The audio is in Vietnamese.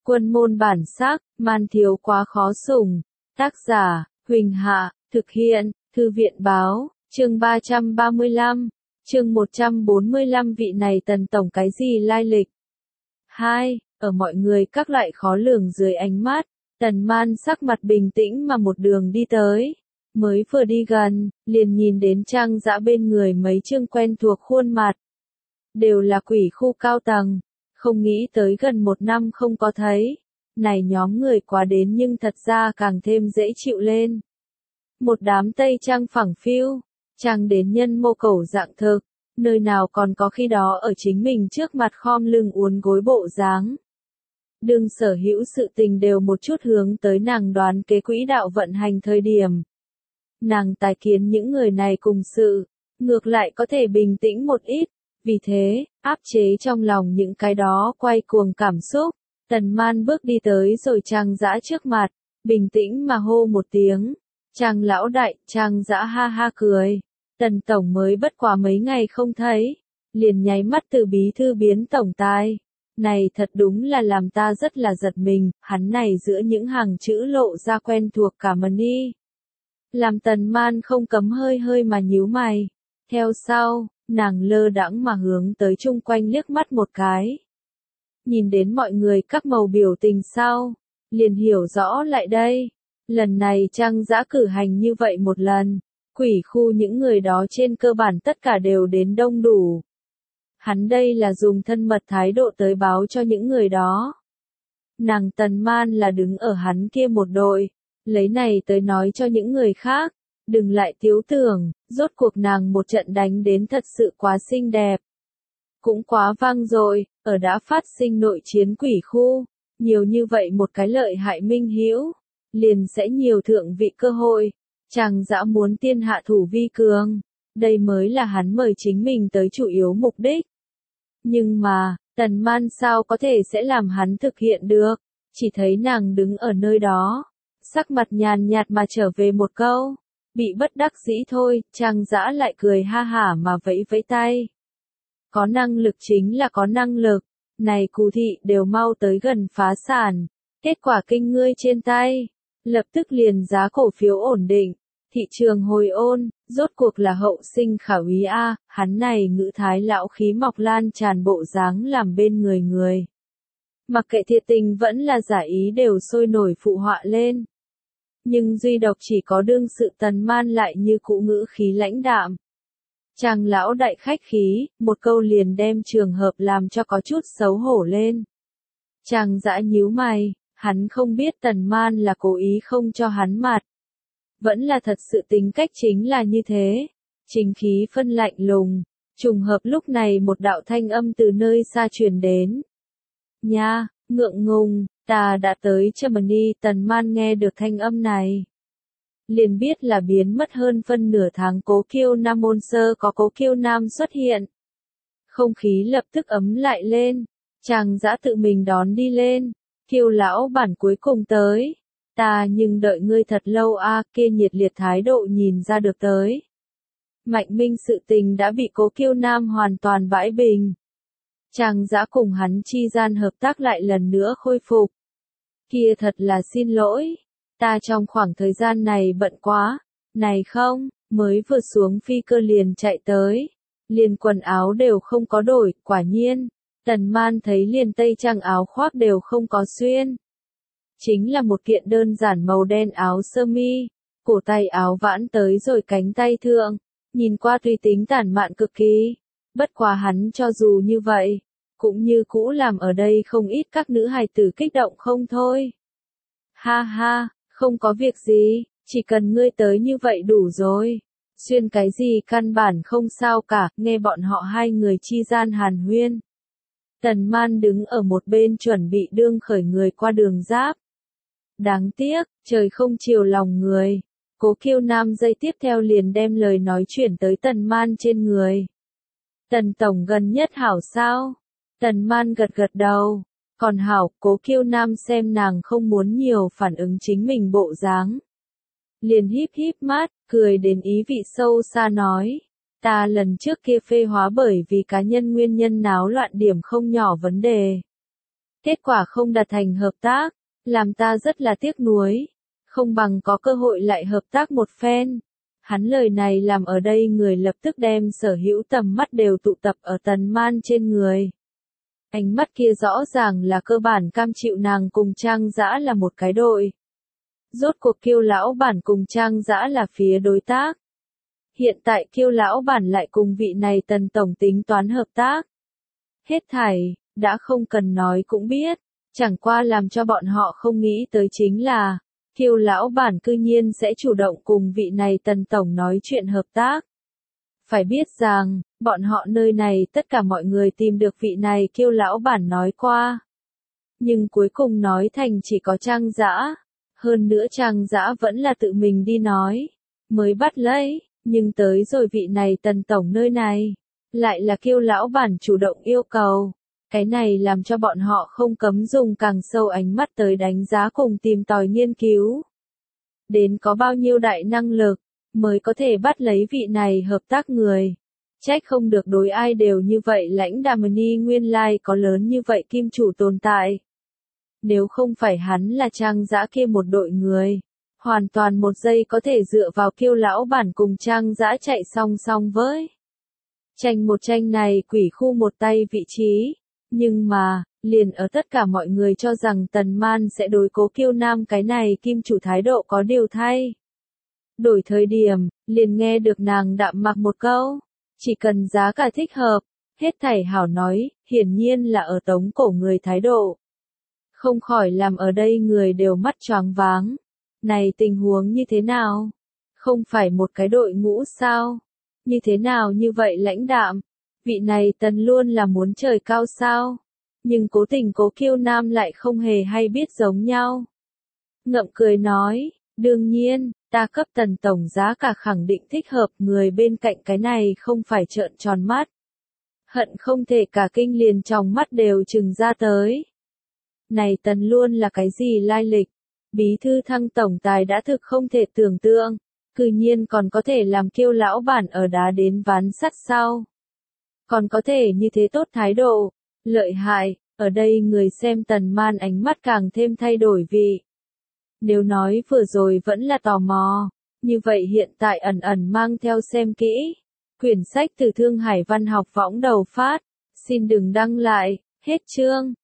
Quân môn bản sắc, man thiếu quá khó sủng. Tác giả, Huỳnh Hạ, thực hiện, Thư viện báo, chương 335, chương 145 vị này Tần Tổng cái gì lai lịch. 2. Ở mọi người các loại khó lường dưới ánh mắt, Tần Man sắc mặt bình tĩnh mà một đường đi tới. Mới vừa đi gần, liền nhìn đến Trang Dã bên người mấy chương quen thuộc khuôn mặt. Đều là quỷ khu cao tầng, không nghĩ tới gần một năm không có thấy. Này nhóm người quá đến nhưng thật ra càng thêm dễ chịu lên. Một đám tây trang phẳng phiu, trang đến nhân mô cẩu dạng thực, nơi nào còn có khi đó ở chính mình trước mặt khom lưng uốn gối bộ dáng. Đừng sở hữu sự tình đều một chút hướng tới nàng đoán kế quỹ đạo vận hành thời điểm. Nàng tài kiến những người này cùng sự, ngược lại có thể bình tĩnh một ít, vì thế, áp chế trong lòng những cái đó quay cuồng cảm xúc. Tần Man bước đi tới rồi Trang Dã trước mặt, bình tĩnh mà hô một tiếng. Trang lão đại, Trang Dã ha ha cười. Tần Tổng mới bất quá mấy ngày không thấy, liền nháy mắt từ bí thư biến tổng tài. Này thật đúng là làm ta rất là giật mình, hắn này giữa những hàng chữ lộ ra quen thuộc cả mần y. Làm Tần Man không cấm hơi hơi mà nhíu mày. Theo sau, nàng lơ đãng mà hướng tới chung quanh liếc mắt một cái. Nhìn đến mọi người các màu biểu tình sau, liền hiểu rõ lại đây. Lần này Trang Dã cử hành như vậy một lần, quỷ khu những người đó trên cơ bản tất cả đều đến đông đủ. Hắn đây là dùng thân mật thái độ tới báo cho những người đó. Nàng Tần Man là đứng ở hắn kia một đội, lấy này tới nói cho những người khác, đừng lại thiếu tưởng, rốt cuộc nàng một trận đánh đến thật sự quá xinh đẹp. Cũng quá vang dội, ở đã phát sinh nội chiến quỷ khu, nhiều như vậy một cái lợi hại minh hữu, liền sẽ nhiều thượng vị cơ hội. Trang Dã muốn tiên hạ thủ vi cường, đây mới là hắn mời chính mình tới chủ yếu mục đích. Nhưng mà, Tần Man sao có thể sẽ làm hắn thực hiện được, chỉ thấy nàng đứng ở nơi đó, sắc mặt nhàn nhạt mà trở về một câu, bị bất đắc dĩ thôi. Trang Dã lại cười ha hả mà vẫy vẫy tay. Có năng lực chính là có năng lực, này cù thị đều mau tới gần phá sản, kết quả kinh ngươi trên tay, lập tức liền giá cổ phiếu ổn định, thị trường hồi ôn, rốt cuộc là hậu sinh khả úy a, hắn này ngữ thái lão khí mọc lan tràn bộ dáng làm bên người. Mặc kệ thiệt tình vẫn là giả ý đều sôi nổi phụ họa lên. Nhưng duy độc chỉ có đương sự Tần Man lại như cũ ngữ khí lãnh đạm. Trang lão đại khách khí, một câu liền đem trường hợp làm cho có chút xấu hổ lên. Trang Dã nhíu mày, hắn không biết Tần Man là cố ý không cho hắn mặt. Vẫn là thật sự tính cách chính là như thế. Chính khí phân lạnh lùng, trùng hợp lúc này một đạo thanh âm từ nơi xa truyền đến. Nha, ngượng ngùng, ta đã tới Germany. Tần Man nghe được thanh âm này, liền biết là biến mất hơn phân nửa tháng Cố Kiêu Nam môn sơ có Cố Kiêu Nam xuất hiện. Không khí lập tức ấm lại lên, Trang Dã tự mình đón đi lên, Kiêu lão bản cuối cùng tới. Ta nhưng đợi ngươi thật lâu a, kia nhiệt liệt thái độ nhìn ra được tới. Mạnh minh sự tình đã bị Cố Kiêu Nam hoàn toàn bãi bình. Trang Dã cùng hắn chi gian hợp tác lại lần nữa khôi phục. Kia thật là xin lỗi. Ta trong khoảng thời gian này bận quá, này không, mới vừa xuống phi cơ liền chạy tới, liền quần áo đều không có đổi, quả nhiên, Tần Man thấy liền tây trang áo khoác đều không có xuyên. Chính là một kiện đơn giản màu đen áo sơ mi, cổ tay áo vãn tới rồi cánh tay thượng, nhìn qua tùy tính tản mạn cực kỳ, bất quá hắn cho dù như vậy, cũng như cũ làm ở đây không ít các nữ hài tử kích động không thôi. Ha ha. Không có việc gì, chỉ cần ngươi tới như vậy đủ rồi. Xuyên cái gì căn bản không sao cả, nghe bọn họ hai người chi gian hàn huyên. Tần Man đứng ở một bên chuẩn bị đương khởi người qua đường giáp. Đáng tiếc, trời không chiều lòng người. Cố Kiêu Nam giây tiếp theo liền đem lời nói chuyển tới Tần Man trên người. Tần Tổng gần nhất hảo sao? Tần Man gật gật đầu. Còn hảo, Cố Kiêu Nam xem nàng không muốn nhiều phản ứng chính mình bộ dáng. Liền híp híp mắt, cười đến ý vị sâu xa nói. Ta lần trước kia phê hóa bởi vì cá nhân nguyên nhân náo loạn điểm không nhỏ vấn đề. Kết quả không đạt thành hợp tác, làm ta rất là tiếc nuối, không bằng có cơ hội lại hợp tác một phen. Hắn lời này làm ở đây người lập tức đem sở hữu tầm mắt đều tụ tập ở Tần Man trên người. Ánh mắt kia rõ ràng là cơ bản cam chịu nàng cùng Trang Dã là một cái đội. Rốt cuộc Kiêu lão bản cùng Trang Dã là phía đối tác. Hiện tại Kiêu lão bản lại cùng vị này Tần tổng tính toán hợp tác. Hết thảy, đã không cần nói cũng biết, chẳng qua làm cho bọn họ không nghĩ tới chính là, Kiêu lão bản cư nhiên sẽ chủ động cùng vị này Tần tổng nói chuyện hợp tác. Phải biết rằng, bọn họ nơi này tất cả mọi người tìm được vị này Kiêu lão bản nói qua. Nhưng cuối cùng nói thành chỉ có Trang Dã. Hơn nữa Trang Dã vẫn là tự mình đi nói, mới bắt lấy, nhưng tới rồi vị này Tần tổng nơi này, lại là Kiêu lão bản chủ động yêu cầu. Cái này làm cho bọn họ không cấm dùng càng sâu ánh mắt tới đánh giá cùng tìm tòi nghiên cứu. Đến có bao nhiêu đại năng lực, mới có thể bắt lấy vị này hợp tác người. Trách không được đối ai đều như vậy lãnh đạm ni nguyên lai có lớn như vậy kim chủ tồn tại. Nếu không phải hắn là Trang Dã kia một đội người, hoàn toàn một giây có thể dựa vào Kiêu lão bản cùng Trang Dã chạy song song với. Tranh một tranh này quỷ khu một tay vị trí, nhưng mà, liền ở tất cả mọi người cho rằng Tần Man sẽ đối cố Kiêu Nam cái này kim chủ thái độ có điều thay. Đổi thời điểm, liền nghe được nàng đạm mạc một câu, chỉ cần giá cả thích hợp, hết thảy hảo nói, hiển nhiên là ở tống cổ người thái độ. Không khỏi làm ở đây người đều mắt choáng váng. Này tình huống như thế nào? Không phải một cái đội ngũ sao? Như thế nào như vậy lãnh đạm? Vị này Tần luôn là muốn trời cao sao? Nhưng cố tình cố Kiêu Nam lại không hề hay biết giống nhau. Ngậm cười nói, đương nhiên, ta cấp Tần tổng giá cả khẳng định thích hợp, người bên cạnh cái này không phải trợn tròn mắt. Hận không thể cả kinh liền trong mắt đều trừng ra tới. Này Tần luôn là cái gì lai lịch? Bí thư Thăng tổng tài đã thực không thể tưởng tượng, cư nhiên còn có thể làm Kiêu lão bản ở đá đến ván sắt sao? Còn có thể như thế tốt thái độ, lợi hại, ở đây người xem Tần Man ánh mắt càng thêm thay đổi vị. Nếu nói vừa rồi vẫn là tò mò, như vậy hiện tại ẩn ẩn mang theo xem kỹ. Quyển sách từ Thương Hải Văn học võng đầu phát, xin đừng đăng lại, hết chương.